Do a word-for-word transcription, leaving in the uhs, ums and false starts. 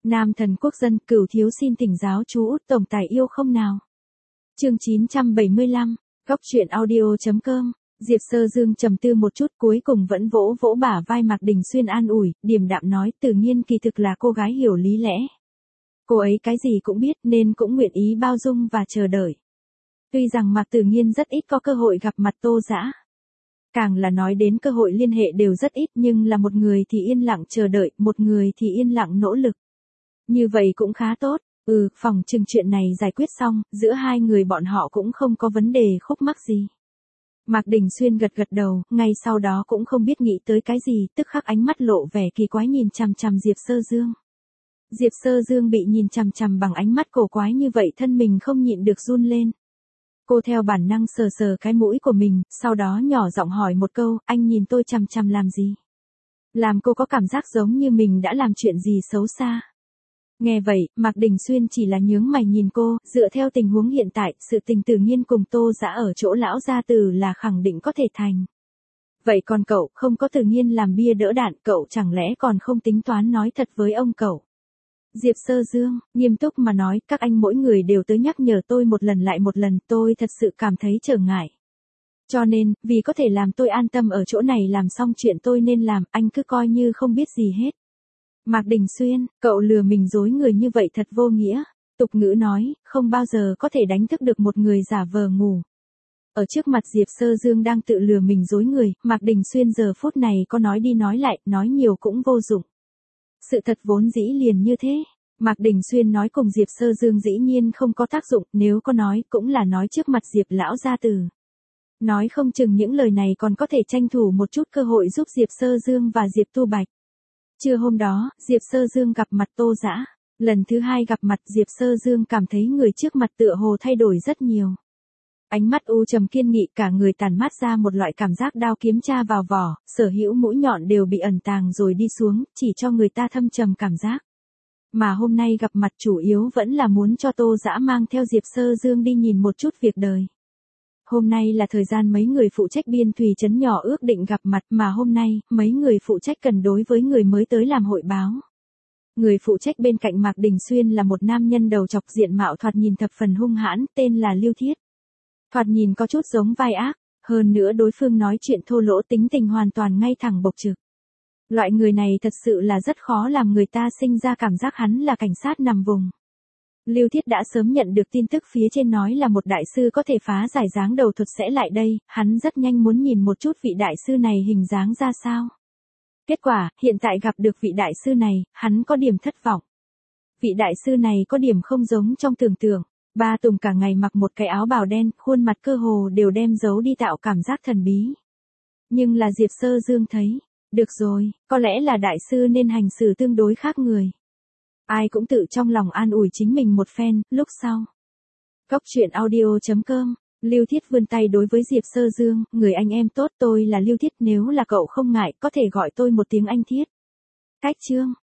Nam thần quốc dân, Cửu thiếu xin thỉnh giáo chú Út tổng tài yêu không nào. Chương chín trăm bảy mươi lăm, góc truyện audio.com. Diệp Sơ Dương trầm tư một chút, cuối cùng vẫn vỗ vỗ bả vai Mạc Đình Xuyên an ủi, điềm đạm nói, Tử Nghiên kỳ thực là cô gái hiểu lý lẽ. Cô ấy cái gì cũng biết nên cũng nguyện ý bao dung và chờ đợi. Tuy rằng Mạc Tử Nghiên rất ít có cơ hội gặp mặt Tô Dã. Càng là nói đến cơ hội liên hệ đều rất ít, nhưng là một người thì yên lặng chờ đợi, một người thì yên lặng nỗ lực. Như vậy cũng khá tốt, ừ, phòng chừng chuyện này giải quyết xong, giữa hai người bọn họ cũng không có vấn đề khúc mắc gì. Mạc Đình Xuyên gật gật đầu, ngay sau đó cũng không biết nghĩ tới cái gì, tức khắc ánh mắt lộ vẻ kỳ quái nhìn chằm chằm Diệp Sơ Dương. Diệp Sơ Dương bị nhìn chằm chằm bằng ánh mắt cổ quái như vậy, thân mình không nhịn được run lên. Cô theo bản năng sờ sờ cái mũi của mình, sau đó nhỏ giọng hỏi một câu, anh nhìn tôi chằm chằm làm gì? Làm cô có cảm giác giống như mình đã làm chuyện gì xấu xa. Nghe vậy, Mạc Đình Xuyên chỉ là nhướng mày nhìn cô, dựa theo tình huống hiện tại, sự tình Tử Nghiên cùng Tô Dã ở chỗ lão gia tử là khẳng định có thể thành. Vậy còn cậu, không có Tử Nghiên làm bia đỡ đạn, cậu chẳng lẽ còn không tính toán nói thật với ông cậu? Diệp Sơ Dương, nghiêm túc mà nói, các anh mỗi người đều tới nhắc nhở tôi một lần lại một lần, tôi thật sự cảm thấy trở ngại. Cho nên, vì có thể làm tôi an tâm ở chỗ này làm xong chuyện tôi nên làm, anh cứ coi như không biết gì hết. Mạc Đình Xuyên, cậu lừa mình dối người như vậy thật vô nghĩa. Tục ngữ nói, không bao giờ có thể đánh thức được một người giả vờ ngủ. Ở trước mặt Diệp Sơ Dương đang tự lừa mình dối người, Mạc Đình Xuyên giờ phút này có nói đi nói lại, nói nhiều cũng vô dụng. Sự thật vốn dĩ liền như thế. Mạc Đình Xuyên nói cùng Diệp Sơ Dương dĩ nhiên không có tác dụng, nếu có nói cũng là nói trước mặt Diệp lão gia tử. Nói không chừng những lời này còn có thể tranh thủ một chút cơ hội giúp Diệp Sơ Dương và Diệp Tu Bạch. Trưa hôm đó, Diệp Sơ Dương gặp mặt Tô Dã. Lần thứ hai gặp mặt Diệp Sơ Dương cảm thấy người trước mặt tựa hồ thay đổi rất nhiều. Ánh mắt u trầm kiên nghị, cả người tản mát ra một loại cảm giác đao kiếm tra vào vỏ, sở hữu mũi nhọn đều bị ẩn tàng rồi đi xuống, chỉ cho người ta thâm trầm cảm giác. Mà hôm nay gặp mặt chủ yếu vẫn là muốn cho Tô Dã mang theo Diệp Sơ Dương đi nhìn một chút việc đời. Hôm nay là thời gian mấy người phụ trách biên thùy trấn nhỏ ước định gặp mặt, mà hôm nay, mấy người phụ trách cần đối với người mới tới làm hội báo. Người phụ trách bên cạnh Mạc Đình Xuyên là một nam nhân đầu chọc, diện mạo thoạt nhìn thập phần hung hãn, tên là Lưu Thiết. Thoạt nhìn có chút giống vai ác, hơn nữa đối phương nói chuyện thô lỗ, tính tình hoàn toàn ngay thẳng bộc trực. Loại người này thật sự là rất khó làm người ta sinh ra cảm giác hắn là cảnh sát nằm vùng. Lưu Thiết đã sớm nhận được tin tức phía trên nói là một đại sư có thể phá giải dáng đầu thuật sẽ lại đây, hắn rất nhanh muốn nhìn một chút vị đại sư này hình dáng ra sao. Kết quả, hiện tại gặp được vị đại sư này, hắn có điểm thất vọng. Vị đại sư này có điểm không giống trong tưởng tượng. Ba Tùng cả ngày mặc một cái áo bào đen, khuôn mặt cơ hồ đều đem giấu đi tạo cảm giác thần bí. Nhưng là Diệp Sơ Dương thấy, được rồi, có lẽ là đại sư nên hành xử tương đối khác người. Ai cũng tự trong lòng an ủi chính mình một phen, lúc sau. Góc truyện audio.com, Lưu Thiết vươn tay đối với Diệp Sơ Dương, người anh em tốt, tôi là Lưu Thiết, nếu là cậu không ngại, có thể gọi tôi một tiếng anh Thiết. Cách chương,